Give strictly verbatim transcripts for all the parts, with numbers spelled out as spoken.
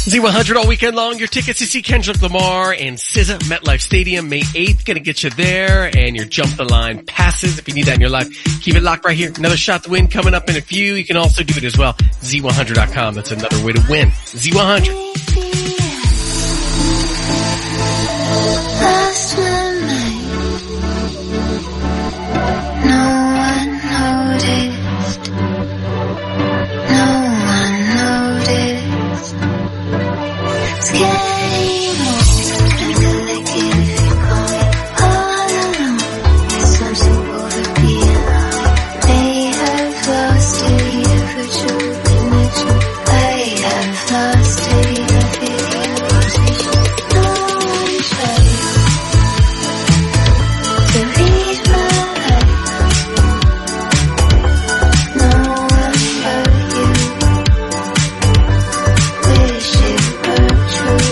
Z one hundred all weekend long. Your tickets to see Kendrick Lamar and S Z A MetLife Stadium May eighth. Gonna get you there, and your jump the line passes if you need that in your life. Keep it locked right here. Another shot to win coming up in a few. You can also do it as well. Z one hundred dot com. That's another way to win. Z one hundred. Last one night, no one noticed. No one noticed. It's getting old, kinda like it if you call me all alone. There's something over being alone. May have lost it, your virtual connection. I have lost it, your video rotation. No one tried to read my life. No one but you. Wish it were true.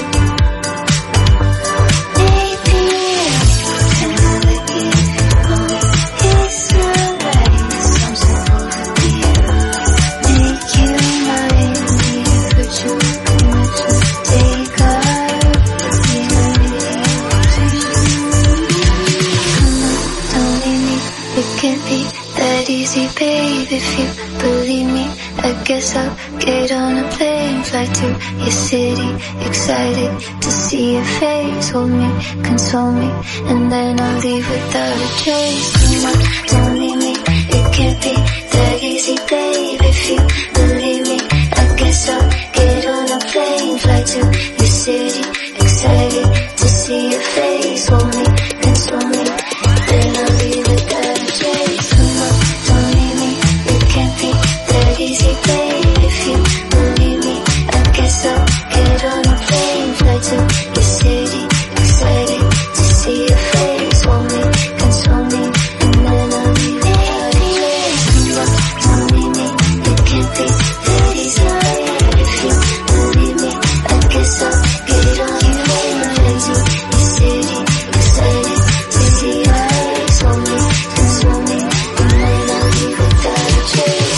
Maybe I'm kinda like it if you call me. It's not right. Something over being alone. Make you mine. Need a virtual connection. Take our video rotation. Come on, don't leave me. It can't be that easy, babe. If you believe me, I guess I'll get on a plane, fly to your city, excited to see your face. Hold me, console me, and then I'll leave without a trace. Come on, don't leave me. It can't be that easy, babe. If you believe me, I guess I'll get on a plane, fly to your city, excited to see your face. Hold me, console me, then I'll leave without a trace. Come on, don't leave me. It can't be that easy, babe. If you believe me, I guess I'll get on a plane, fly to your city, excited to see your face. Hold me, console me, and then I'll leave without a trace. Come on, don't leave me. It can't be that easy, babe. If you believe me, I guess I'll get on a plane, fly to your city, excited to see your face. Hold me, console me, and then I'll leave without a trace.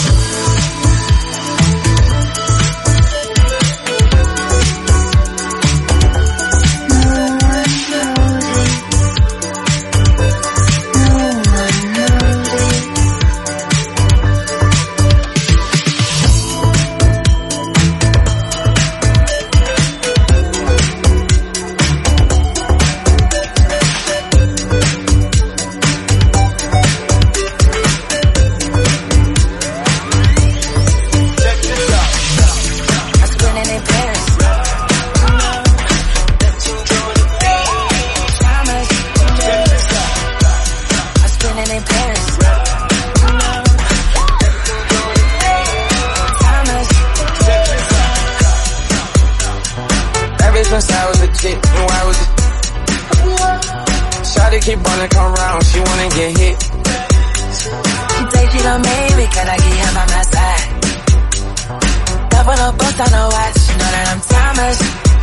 No one noticed. No one noticed. I spent it in Paris. I spent it in Paris. Ever since I was a kid, knew I was a Shawty keep wanna come round, she wanna get hit. She take it on me because I get him by my side. Double up bust on the watch, you know that I'm Thomas.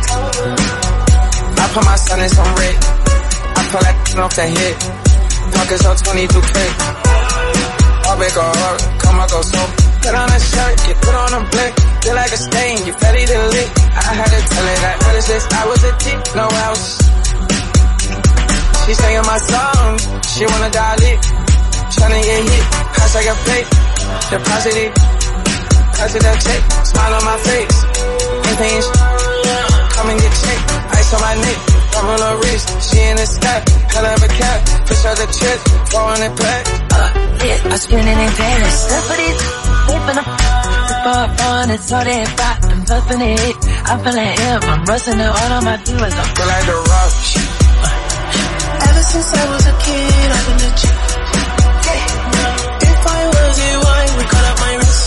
I put my son in some red. I pull that off the hit. Pockets on twenty-two K. All big or hard, come on, go so. Put on a shirt, you put on a blick. Feel like a stain, you ready to lick. I had to tell her that ever since I was a kid, no house. She singing my song, she wanna dial it. Tryna get hit, pass like a plate. Deposit it, pass it that check. Smile on my face, ain't paying sh- Come and get checked, ice on my neck. Double her wrist, she in the stack. Hell of a cat, push out the chest, four hundred pack. Uh, yeah, I spent it in Paris. Good for these, whipping up. Far fun, it's all that pop, I'm puffing it. I'm feeling him, I'm rusting it all on my doers. I'm Feel like the rock. Ever since I was a kid, I've been legit. If I was a wine, we cut up my wrist.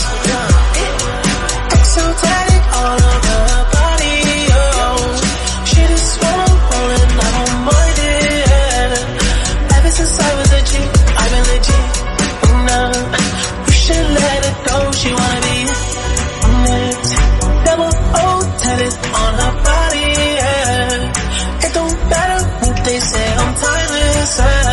Exotic all over her body, oh. Shit is swell, rolling, I don't mind it. Ever since I was a G, I've been legit. No, you should let it go, she wanna be next. Double O tennis on her body, yeah. It don't matter what they say, I'm timeless, yeah.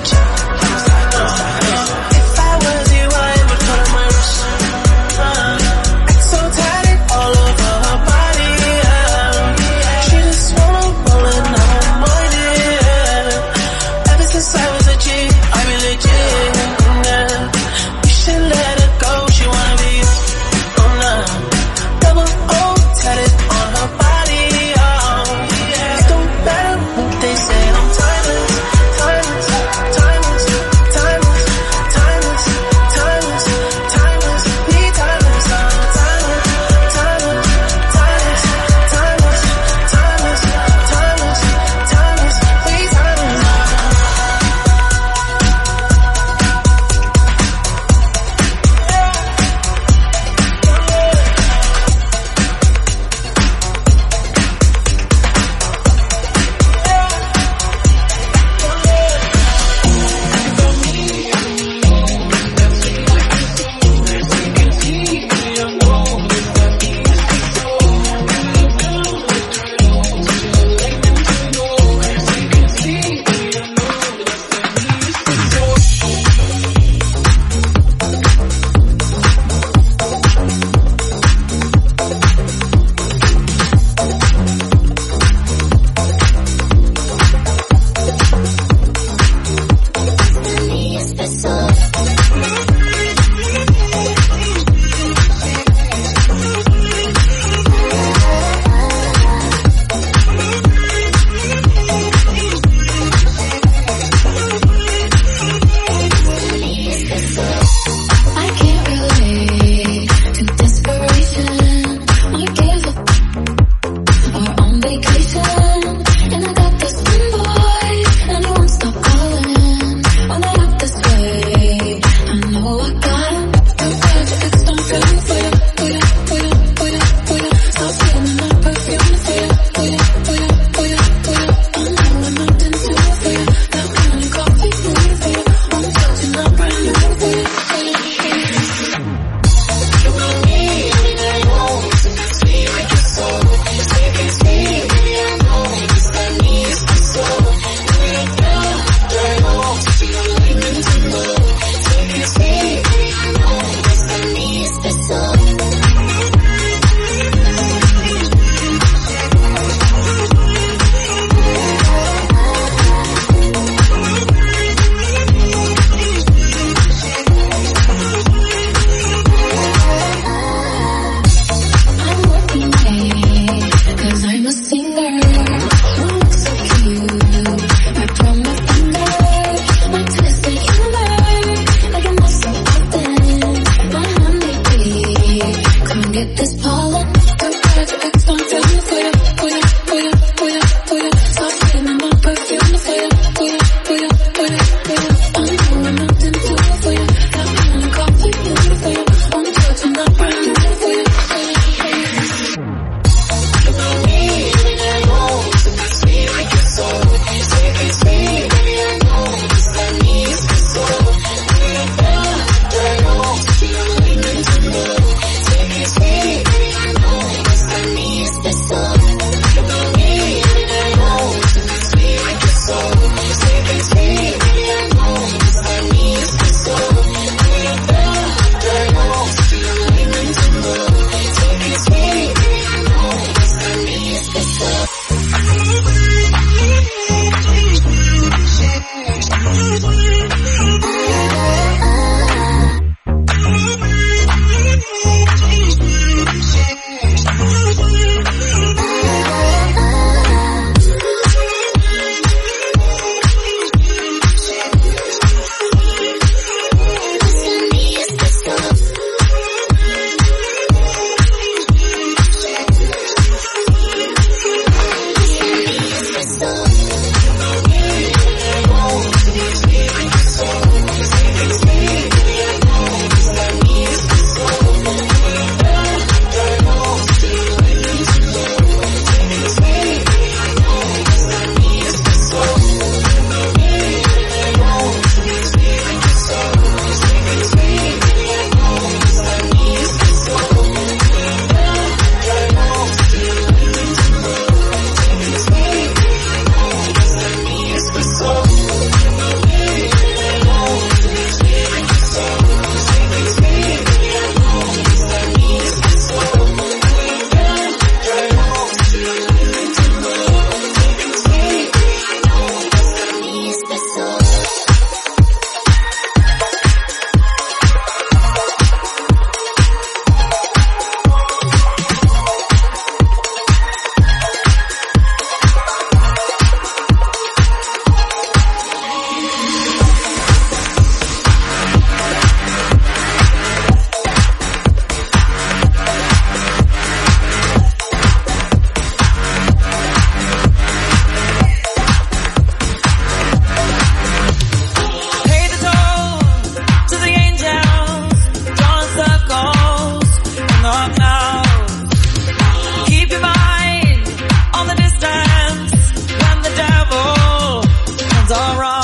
G. If I was you, I would cut my wrist. So tatted all over her body, yeah. She just wanna roll and I don't mind it. Ever since I was a G, I be legit, yeah. You should let her go, she wanna be you, oh nah. Double O tatted on her body, oh. It don't matter what they say, I'm timeless, timeless, timeless.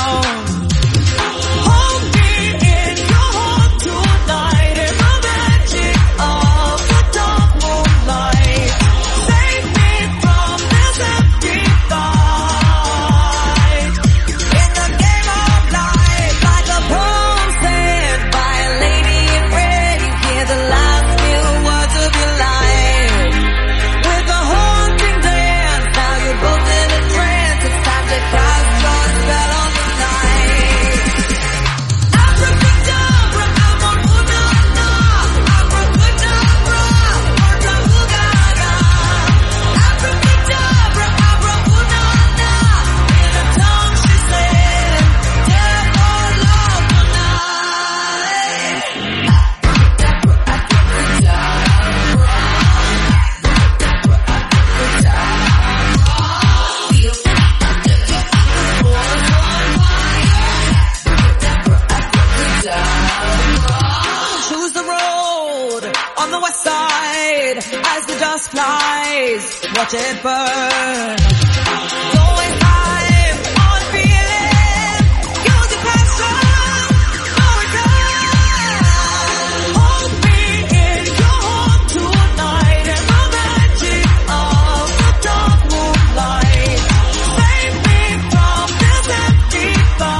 Hold me in your arms tonight in the magic of the dark moonlight. Save me from this empty fight. In the game of life, like a poem said by a lady in red, you hear the last few words of your life. With a haunting dance, now you're both in a trance. It's time to cast your spell on the night. Abracadabra, abracadabra, abracadabra, abracadabra. Abracadabra, abracadabra. In a tongue she said, devil love Choose the road on the west side as the dust flies. Watch it burn. Don't waste time on feeling. Use your passion for return. Hold me in your arms tonight in the magic of the dark moonlight. Save me from this empty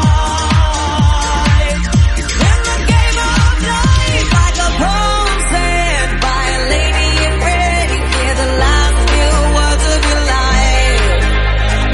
fight. In the game of life, like a poem said by a lady in red, you hear the last few words of your life.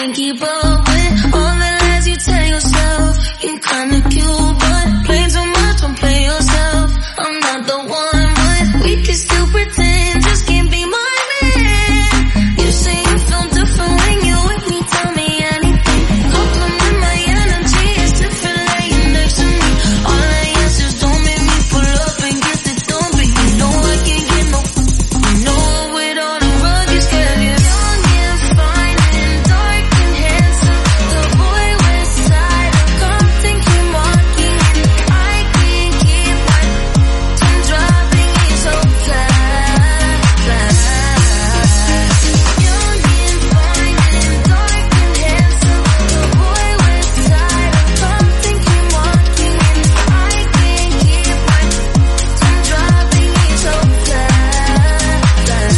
can't keep up with all the lies you tell yourself. You're kinda cute, but play too much, don't play yourself. I'm not the one, but we can still pretend. Just can't be my man. You say you feel different when you're with me, tell me anything. Compliment my energy, it's different laying next to me. All the answers don't make me pull up and get the done, but you know I can't get no. You know with all the rug is scared. You're young and fine and dark and handsome. The boy west side of Compton came walking in. I can't keep my tongue dropping. He's so fly, fly. Young and fine and dark and handsome. The boy west side of Compton came walking in. I can't keep my tongue dropping. He's so fly, fly.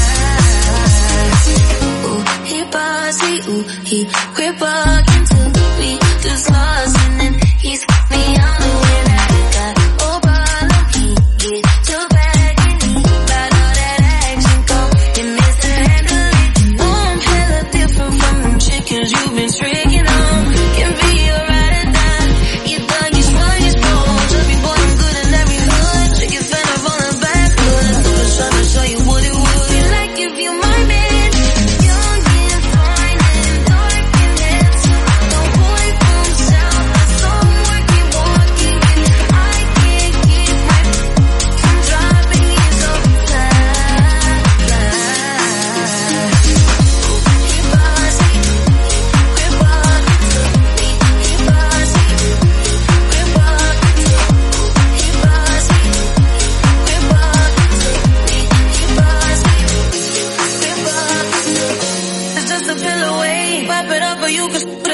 Ooh, he bossy, ooh, he quit walking to me, just lost, and then he's me on the way that he got. Oh, bottom, he get too bad, and he got all that action, go and mishandle it. Oh, I'm hella different from them chickens you've been tricking on. Can be a ride or die. You thug, you smart, you strong. Tell me, boy, I'm good in every hood. Chick your fan up on the back hood. Just trying to show you what it would be like if you my man. Young and fine and dark and handsome. The boy from south, the somewhere keep walking in. I can't keep my tongue dropping. He's so fly, fly. He bossy, quit walking to me. He bossy, quit walking to me. He bossy, quit walking to me. He bossy, quit walking to me. It's just a pill away. Wrap it up or you can